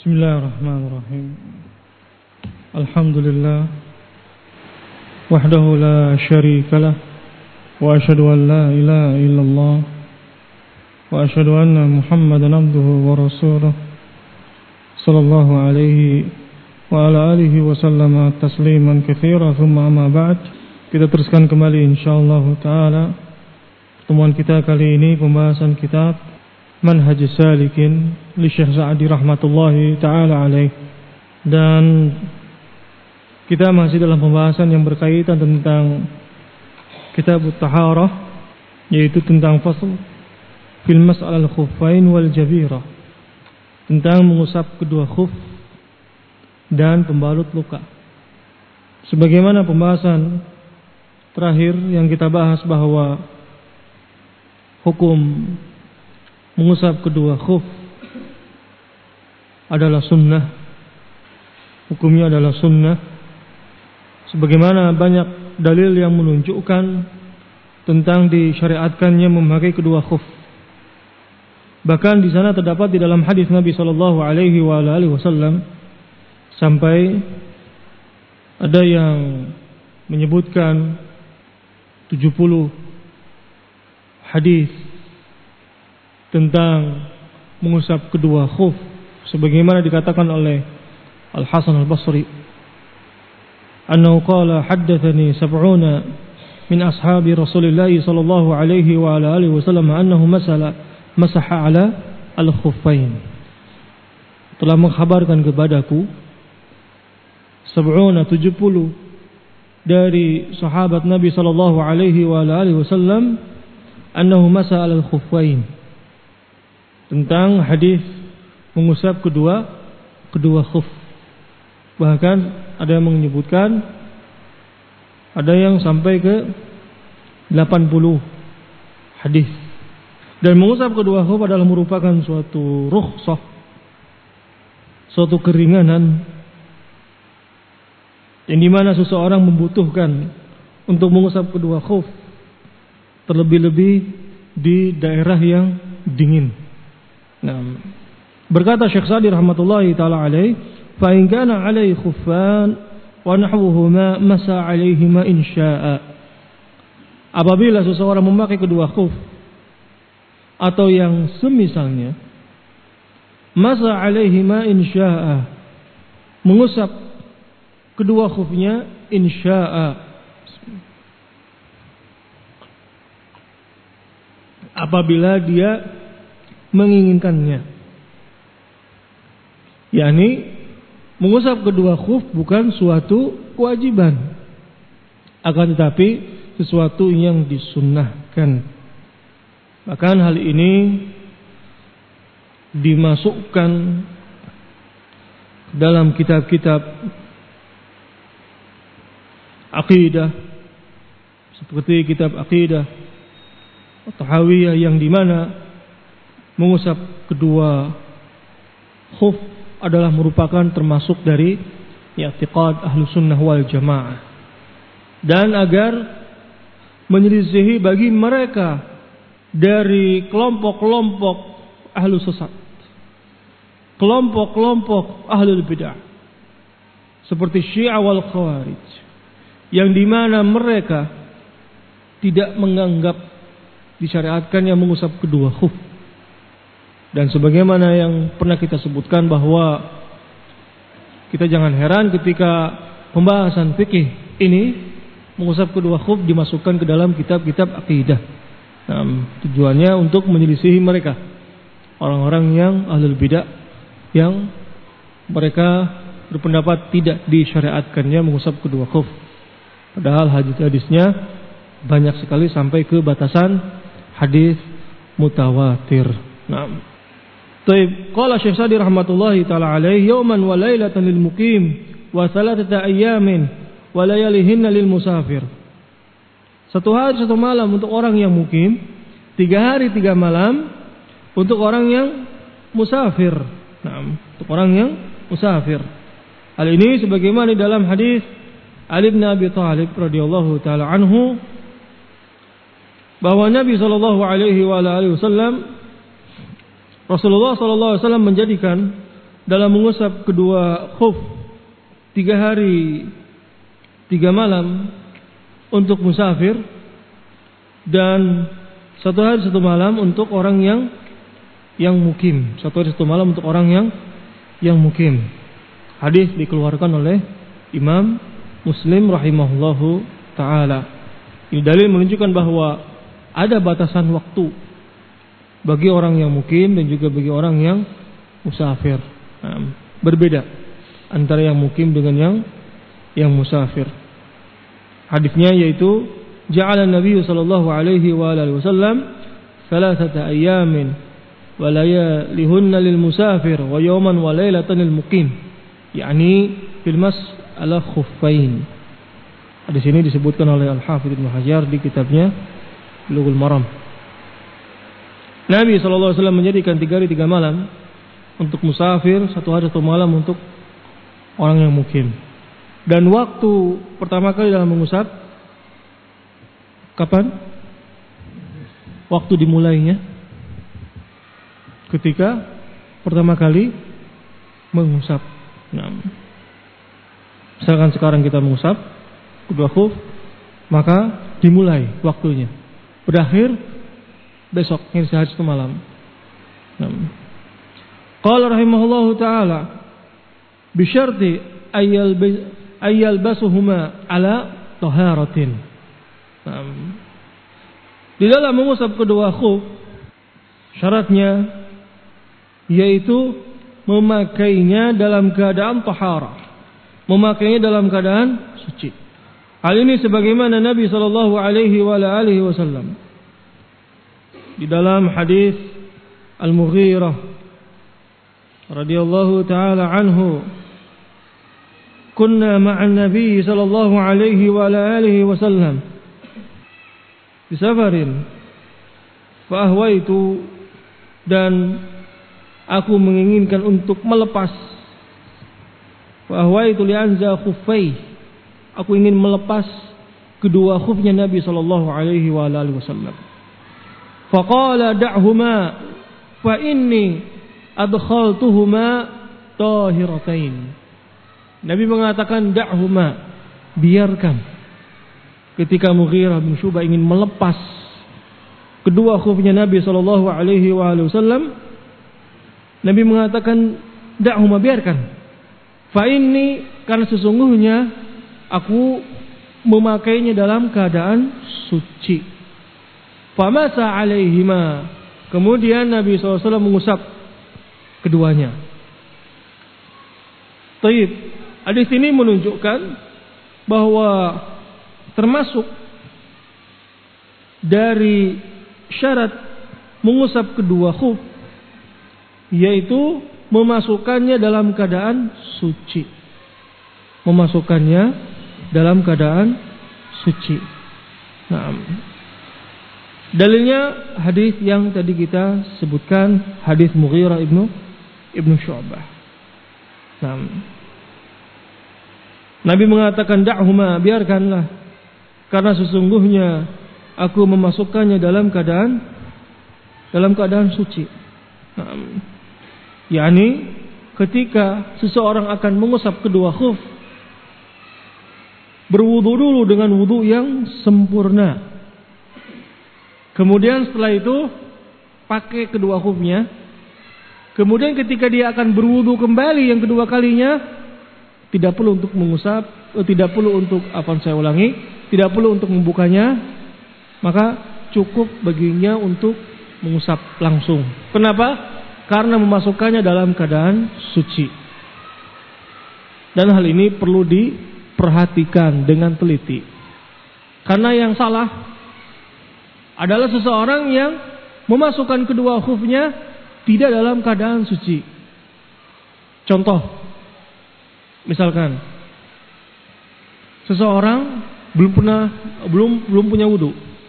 Bismillahirrahmanirrahim. Alhamdulillah wahdahu la syarikalah wa asyhadu an la ilaha illallah wa asyhadu anna Muhammadan abduhu wa rasuluh sallallahu alaihi wa ala alihi wa sallama tasliman katsira thumma amma ba'd. Kita teruskan kembali insyaallah taala pertemuan kita kali ini, pembahasan kitab Manhajus Salikin li Syekh Sa'di rahmatullahi taala alaih. Dan kita masih dalam pembahasan yang berkaitan tentang kitab Taharah, yaitu tentang fasl fil mas'al al-khuffain wal jabira, tentang mengusap kedua khuf dan pembalut luka. Sebagaimana pembahasan terakhir yang kita bahas bahwa hukum mengusap kedua khuf adalah sunnah, hukumnya adalah sunnah, sebagaimana banyak dalil yang menunjukkan tentang disyariatkannya memakai kedua khuf. Bahkan di sana terdapat di dalam hadis Nabi sallallahu alaihi wasallam sampai ada yang menyebutkan 70 hadis tentang mengusap kedua khuf, sebagaimana dikatakan oleh Al-Hasan Al-Basri, annahu qala haddatsani sab'una min ashabi Rasulillah sallallahu alaihi wa ala alihi wasallam annahu masaha ala al-khuffain. Telah mengkhabarkan kepadaku 70 dari sahabat Nabi sallallahu alaihi wa ala alihi wasallam annahu masaha ala al-khuffain, tentang hadis mengusap kedua khuf. Bahkan ada yang menyebutkan, ada yang sampai ke 80 hadis. Dan mengusap kedua khuf adalah merupakan suatu rukhsah, suatu keringanan yang dimana seseorang membutuhkan untuk mengusap kedua khuf, terlebih-lebih di daerah yang dingin. Nah, berkata Syekh Sa'di rahmatullahi taala alaih, fa in kana alaihi khuffan wa nahwuhuma masa alaihima in syaa'a. Apabila seseorang memakai kedua khuf atau yang semisalnya, masa alaihima in syaa'a, mengusap kedua khufnya in syaa'a, apabila dia menginginkannya. yakni mengusap kedua khuf bukan suatu kewajiban, akan tetapi sesuatu yang disunnahkan. Bahkan hal ini dimasukkan dalam kitab-kitab aqidah, seperti kitab aqidah Tahawiyah, yang dimana mengusap kedua khuf adalah merupakan termasuk dari i'tiqad ahlu sunnah wal jamaah. Dan agar menyelisihi bagi mereka dari kelompok-kelompok ahlu sesat, kelompok-kelompok ahlul bid'ah, seperti Syiah wal Khawarij, yang dimana mereka tidak menganggap disyariatkannya mengusap kedua khuf. Dan sebagaimana yang pernah kita sebutkan bahwa kita jangan heran ketika pembahasan fikih ini mengusap kedua khuf dimasukkan ke dalam kitab-kitab akidah. Nah, tujuannya untuk menyelisihi mereka, orang-orang yang ahlul bidah, yang mereka berpendapat tidak disyariatkannya mengusap kedua khuf. Padahal hadis-hadisnya banyak sekali sampai ke batasan hadis mutawatir. Nah, Taib, qala Syekh Sa'di rahmatullahi taala alaihi, yawman wa lailatan lil muqim wa thalathata ayyamin wa layalihinna lil musafir. Satu hari satu malam untuk orang yang mukim, 3 hari 3 malam untuk orang yang musafir. Nah, untuk orang yang musafir. Hal ini sebagaimana di dalam hadis Ali bin Abi Thalib radhiyallahu taala anhu, bahwa Nabi sallallahu alaihi wasallam, Rasulullah sallallahu alaihi wasallam menjadikan dalam mengusap kedua khuf 3 hari 3 malam untuk musafir, dan 1 hari 1 malam untuk orang yang mukim. 1 hari 1 malam untuk orang yang mukim. Hadis dikeluarkan oleh Imam Muslim rahimahullahu taala. Ini dalil menunjukkan bahwa ada batasan waktu bagi orang yang mukim dan juga bagi orang yang musafir. Berbeda antara yang mukim dengan yang musafir. Hadisnya yaitu ja'ala Nabi sallallahu alaihi wa alihi wasallam 3 ayamin wa layalihunna lil musafir wa yawman wa laylatan lil muqim, yakni fil mas ala khuffain. Hadis ini disebutkan oleh Al-Hafidz Ibnu Hajar di kitabnya Bulughul Maram. Nabi sallallahu alaihi wasallam menjadikan 3 hari 3 malam untuk musafir, 1 hari 1 malam untuk orang yang mukim. Dan waktu pertama kali dalam mengusap kapan? Waktu dimulainya ketika pertama kali mengusap. Nah, misalkan sekarang kita mengusap kedua khuf, maka dimulai waktunya. Berakhir besok, sehari 1 malam. Nah, qala rahimahullahu taala bi syarti ayyal basuhuma ala taharatin. Di dalam mengusap kedua khuf, syaratnya yaitu memakainya dalam keadaan taharah, memakainya dalam keadaan suci. Hal ini sebagaimana Nabi sallallahu alaihi wasallam di dalam hadis Al-Mughirah radhiyallahu taala anhu, kunna ma'an Nabi sallallahu alaihi wasallam fi safarin fa ahwaitu, dan aku menginginkan untuk melepas, fa ahwaitu li anza khuffai, aku ingin melepas kedua khufnya Nabi sallallahu alaihi wasallam. Faqala da'huma fa inni adkhaltuhuma tahiratain. Nabi mengatakan da'huma, biarkan. Ketika Mughirah bin Syu'bah ingin melepas kedua khufnya Nabi sallallahu alaihi wasallam, Nabi mengatakan da'huma, biarkan. Fa inni, karena sesungguhnya aku memakainya dalam keadaan suci. Famasa alaihima, kemudian Nabi SAW mengusap keduanya. Taib. Hadis ini menunjukkan bahwa termasuk dari syarat mengusap kedua khuf yaitu memasukkannya dalam keadaan suci. Memasukkannya dalam keadaan suci. Nah, dalilnya hadis yang tadi kita sebutkan, hadis Mughirah ibnu Syu'bah. Nah, Nabi mengatakan da'huma, biarkanlah, karena sesungguhnya aku memasukkannya dalam keadaan suci. Nah, yakni ketika seseorang akan mengusap kedua khuf, berwudu dulu dengan wudu yang sempurna. Kemudian setelah itu pakai kedua khufnya. Kemudian ketika dia akan berwudu kembali yang kedua kalinya, tidak perlu untuk mengusap, tidak perlu untuk, tidak perlu untuk membukanya, maka cukup baginya untuk mengusap langsung. Kenapa? Karena memasukkannya dalam keadaan suci. Dan hal ini perlu diperhatikan dengan teliti. Karena yang salah adalah seseorang yang memasukkan kedua khufnya tidak dalam keadaan suci. Contoh, misalkan seseorang belum punya wudu.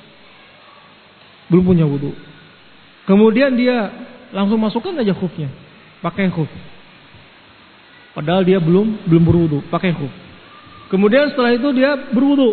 Kemudian dia langsung masukkan aja khufnya, pakai khuf. Padahal dia belum berwudu, pakai khuf. Kemudian setelah itu dia berwudu.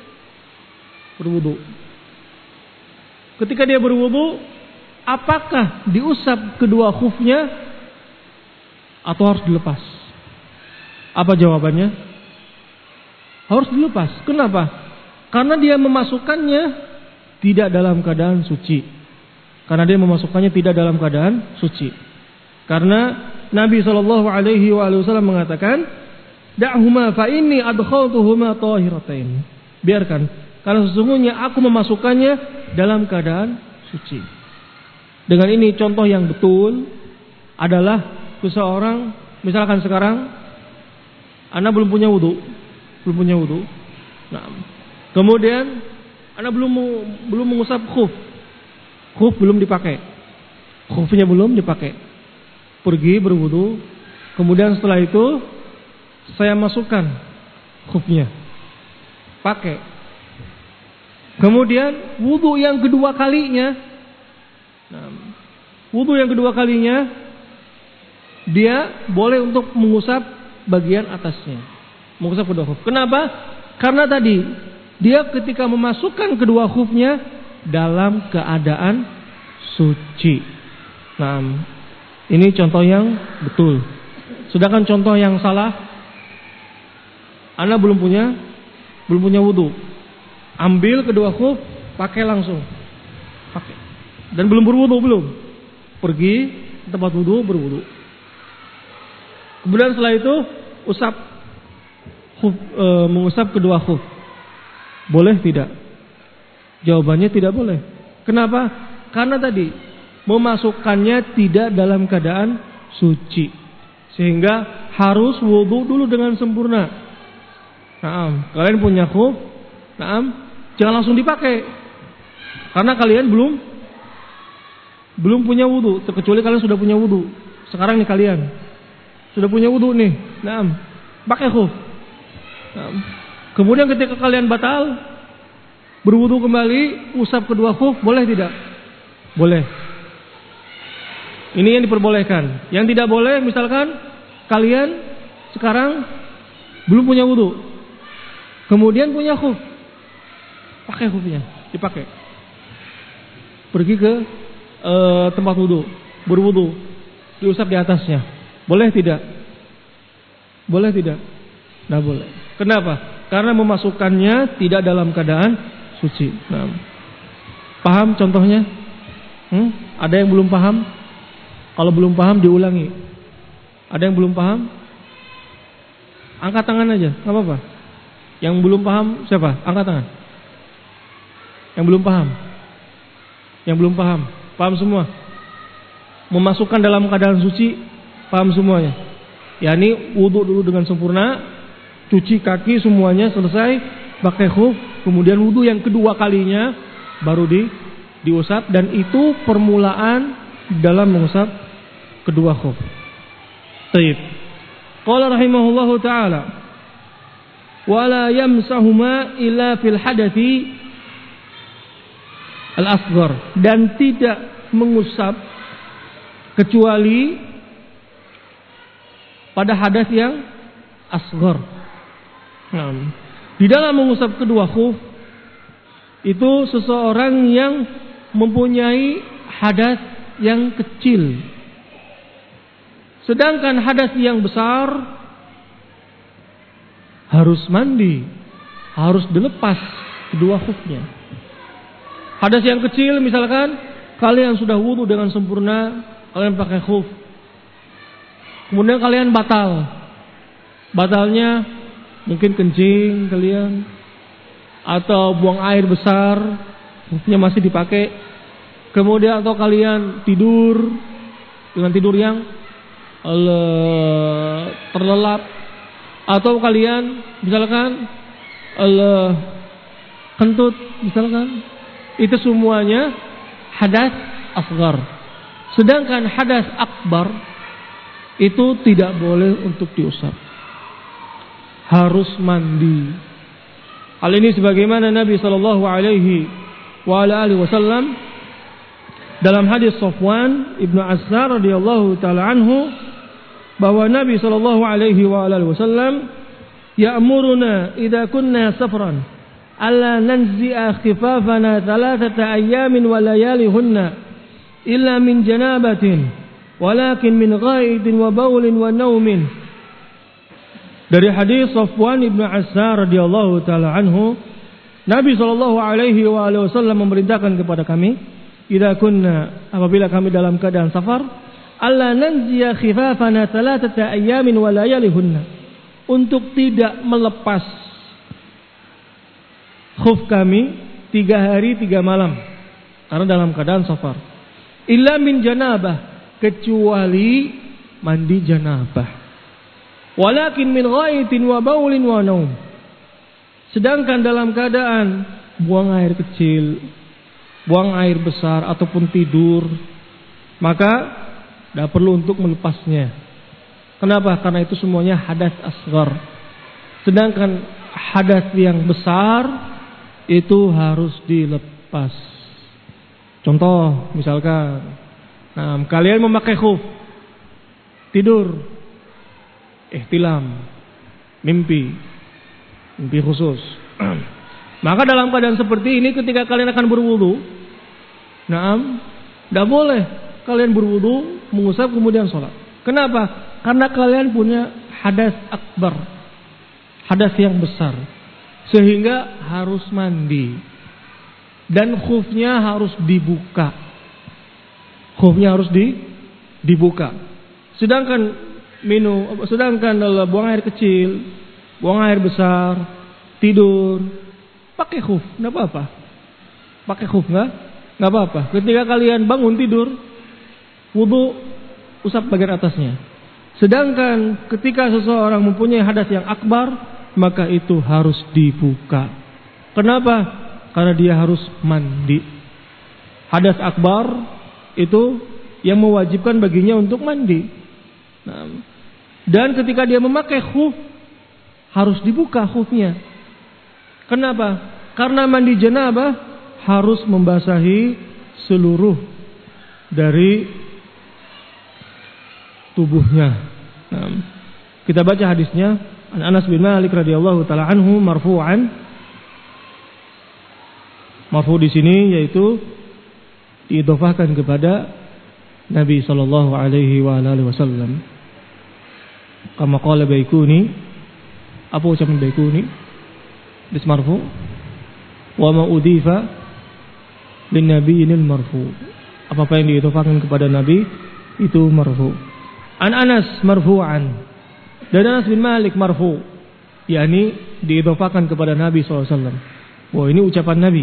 Ketika dia berwudu, apakah diusap kedua khufnya atau harus dilepas? Apa jawabannya? Harus dilepas. Kenapa? Karena dia memasukkannya tidak dalam keadaan suci. Karena Nabi SAW mengatakan, da'huma fa inni adkhaltuhuma tahiratain. Biarkan, karena sesungguhnya aku memasukkannya dalam keadaan suci. Dengan ini contoh yang betul adalah seseorang, misalkan sekarang Anda belum punya wudu. Nah, kemudian Anda belum mengusap khuf. Khuf belum dipakai. Khufnya belum dipakai. Pergi berwudu. Kemudian setelah itu saya masukkan khufnya. Pakai. Kemudian wudu yang kedua kalinya. Dia boleh untuk mengusap bagian atasnya. Mengusap kedua khuf. Kenapa? Karena tadi dia ketika memasukkan kedua khufnya dalam keadaan suci. Nah, ini contoh yang betul. Sedangkan contoh yang salah, Anda belum punya wudu. Ambil kedua khuf, pakai langsung. Pakai. Dan belum berwudu belum. Pergi ke tempat wudu, berwudu. Kemudian setelah itu mengusap kedua khuf. Boleh tidak? Jawabannya tidak boleh. Kenapa? Karena tadi memasukkannya tidak dalam keadaan suci, sehingga harus wudu dulu dengan sempurna. Kalian punya khuf, jangan langsung dipakai, karena kalian belum punya wudu. Terkecuali kalian sudah punya wudu. Sekarang nih kalian sudah punya wudu nih, pakai khuf. Kemudian ketika kalian batal berwudu kembali, usap kedua khuf, boleh tidak? Boleh. Ini yang diperbolehkan. Yang tidak boleh, misalkan kalian sekarang belum punya wudu, kemudian punya khuf, pakai khufnya, dipakai. Pergi ke tempat wudu, berwudu, diusap di atasnya. Boleh tidak? Boleh tidak? Nah, boleh. Kenapa? Karena memasukkannya tidak dalam keadaan suci. Nah, paham contohnya? Ada yang belum paham? Kalau belum paham diulangi. Ada yang belum paham? Angkat tangan aja, nggak apa-apa. Yang belum paham siapa? Angkat tangan. Yang belum paham? Yang belum paham? Paham semua? Memasukkan dalam keadaan suci, paham semuanya? Yani wudu dulu dengan sempurna, cuci kaki semuanya selesai, pakai khuf, kemudian wudu yang kedua kalinya baru diusap, dan itu permulaan dalam mengusap kedua khuf. Baik. Qala rahimahullahu taala, wala yamsahuma illa fil hadathi al-asghar, dan tidak mengusap kecuali pada hadas yang asghar. Nah, di dalam mengusap kedua khuf itu seseorang yang mempunyai hadas yang kecil. Sedangkan hadas yang besar harus mandi, harus dilepas kedua khufnya. Hadas yang kecil, misalkan kalian sudah wudu dengan sempurna, kalian pakai khuf, kemudian kalian batalnya mungkin kencing kalian, atau buang air besar, khufnya masih dipakai. Kemudian atau kalian tidur dengan tidur yang terlelap, atau kalian misalkan kentut misalkan, itu semuanya hadas asghar. Sedangkan hadas akbar itu tidak boleh untuk diusap, harus mandi. Hal ini sebagaimana Nabi sallallahu alaihi wasallam dalam hadis Safwan ibnu Asar radhiyallahu taala anhu, bahwa Nabi sallallahu alaihi wasallam ya'muruna idza kunna safran alla nanzi'a khifafana thalathata ayyamin wa layalihunna illa min janabatin walakin min ghaidin wa baulin wa naumin. Dari hadis Safwan ibn Assar radhiyallahu taala anhu, Nabi sallallahu alaihi wasallam memerintahkan kepada kami, idza kunna, apabila kami dalam keadaan safar, alla nanziya khifafana thalathata ayyamin wa layalihunna, untuk tidak melepas khuf kami 3 hari 3 malam karena dalam keadaan safar. Illa min janabah, kecuali mandi janabah. Walakin min ghaitin wa baulin wa naum, sedangkan dalam keadaan buang air kecil, buang air besar ataupun tidur, maka tidak perlu untuk melepasnya. Kenapa? Karena itu semuanya hadas asghar. Sedangkan hadas yang besar itu harus dilepas. Contoh, misalkan kalian memakai khuf, tidur, ihtilam, mimpi khusus. Maka dalam keadaan seperti ini, ketika kalian akan berwudu, tidak boleh kalian berwudu, mengusap kemudian sholat. Kenapa? Karena kalian punya hadas akbar, hadas yang besar, sehingga harus mandi dan khufnya harus dibuka. Khufnya harus dibuka. Sedangkan buang air kecil, buang air besar, tidur, pakai khuf, enggak apa-apa. Pakai khuf enggak apa-apa. Ketika kalian bangun tidur, wudu, usap bagian atasnya. Sedangkan ketika seseorang mempunyai hadas yang akbar, maka itu harus dibuka. Kenapa? Karena dia harus mandi. Hadas akbar itu yang mewajibkan baginya untuk mandi. Dan ketika dia memakai khuf, harus dibuka khufnya. Kenapa? Karena mandi janabah harus membasahi seluruh dari tubuhnya. Kita baca hadisnya. Anas bin Malik radhiyallahu taala anhu marfu'an. Marfu' di sini yaitu diidhofahkan kepada Nabi sallallahu alaihi wasallam. Kama qala Baikuni, apa ucapan Baikuni? Hadis marfu. Wa ma udhifa lin nabiyil marfu. Apa yang diidhofahkan kepada Nabi itu marfu. An Anas marfu'an. Dan Anas bin Malik marfu, yakni diidhofahkan kepada Nabi sallallahu alaihi wasallam. Wah, ini ucapan Nabi.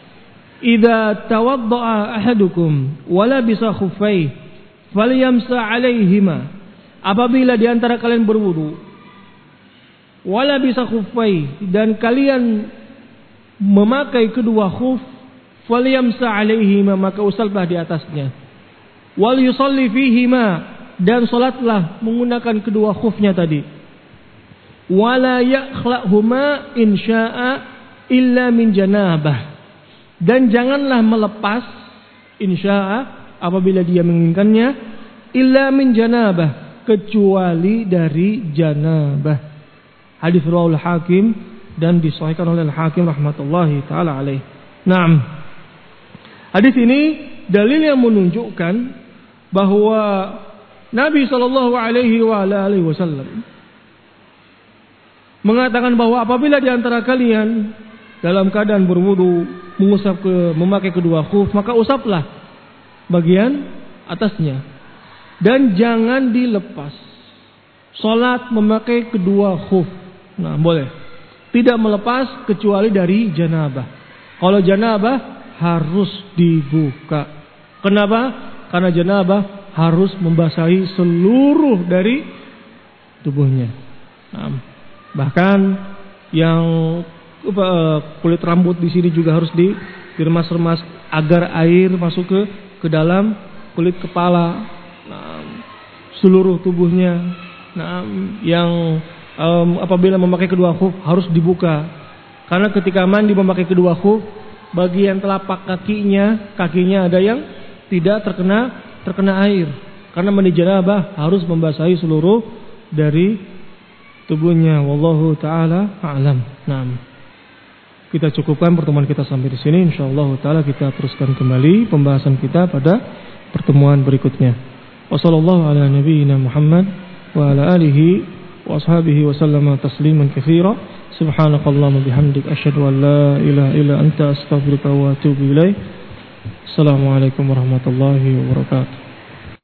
Idza tawaddaa ahadukum wa labisa khuffai falyamsa 'alaihima. Apabila di antara kalian berwudu, wa labisa khuffai, dan kalian memakai kedua khuf, falyamsa 'alaihima, maka usaplah di atasnya. Wal yusalli fihima, dan salatlah menggunakan kedua khufnya tadi. Wala yakhla'huma insya'a illa min janabah, dan janganlah melepas insya'a apabila dia menginginkannya, illa min janabah, kecuali dari janabah. Hadis riwayat Hakim dan disahihkan oleh Al-Hakim rahmatullahi taala alaih. Naam. Hadis ini dalil yang menunjukkan bahwa Nabi sallallahu alaihi wasallam mengatakan bahwa apabila di antara kalian dalam keadaan berwudu memakai kedua khuf, maka usaplah bagian atasnya dan jangan dilepas. Salat memakai kedua khuf. Nah, boleh. Tidak melepas kecuali dari janabah. Kalau janabah harus dibuka. Kenapa? Karena janabah harus membasahi seluruh dari tubuhnya. Nah, bahkan yang kulit rambut di sini juga harus diremas-remas agar air masuk ke dalam kulit kepala. Nah, seluruh tubuhnya. Nah, yang apabila memakai kedua khuf harus dibuka. Karena ketika mandi memakai kedua khuf, bagian telapak kakinya ada yang tidak terkena air. Karena mandi janabah harus membasahi seluruh dari tubuhnya. Wallahu taala a'lam. Naam. Kita cukupkan pertemuan kita sampai di sini. Insyaallah taala kita teruskan kembali pembahasan kita pada pertemuan berikutnya. Wa sallallahu ala nabiyyina Muhammad wa ala alihi wa ashabihi wa sallama tasliman katsira. Subhanakallahumma bihamdik asyhadu an la ilaha illa anta astaghfiruka wa atubu ilaik. Assalamualaikum warahmatullahi wabarakatuh.